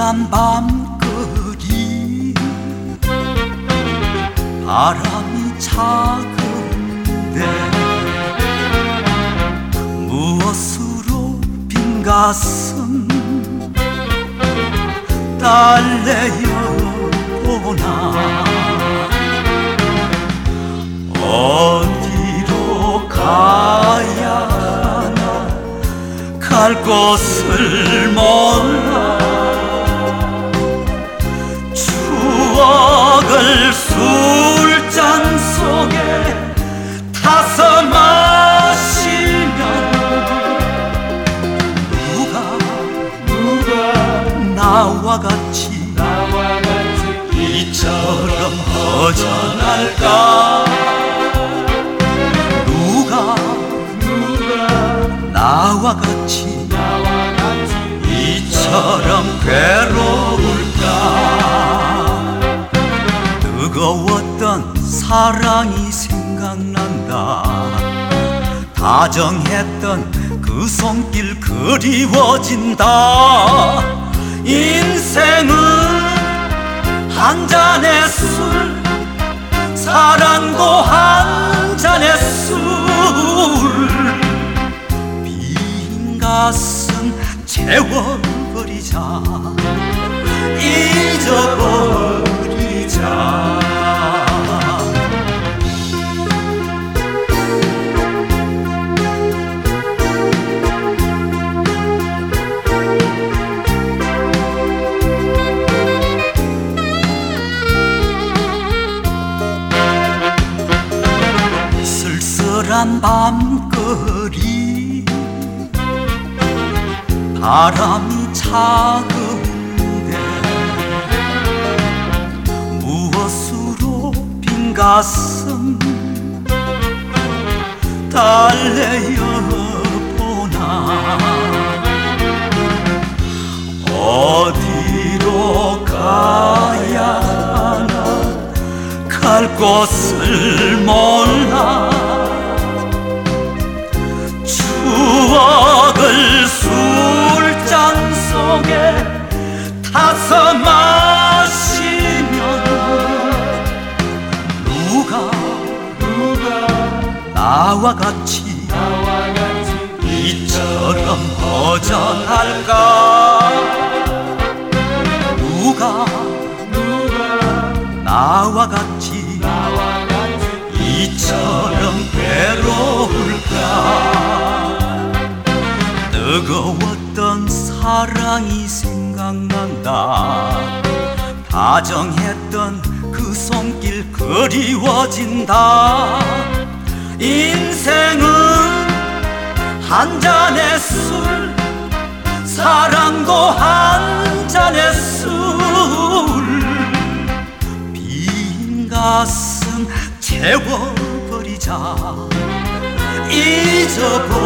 쓸쓸한 밤거리 바람이 차가운데 무엇으로 빈 가슴 달래어보나 어디로 가야 하나 갈 곳을 몰라 추억을 술잔 속에 타서 마시면 누가 나와 같이 이처럼 허전할까 누가 나와 같이 이처럼 괴로울까 뜨거웠던 사랑이 생각난다 다정했던 그 손길 그리워진다 인생은 한 잔의 술 사랑도 한 잔의 술 빈 가슴 채워버리자 잊어버리자 쓸쓸한 밤거리 바람이 차가운데 무엇으로 빈 가슴 달래어보나 어디로 가야 하나 갈 곳을 몰라 추억을 술잔 속에 타서 마시면 누가 나와 같이 이처럼 허전할까 누가 나와 같이 이처럼 괴로울까 뜨거웠던 사랑이 생각난다 다정했던 그 손길 그리워진다 인생은 한 잔의 술 사랑도 한 잔의 술 빈 가슴 채워버리자 잊어버리자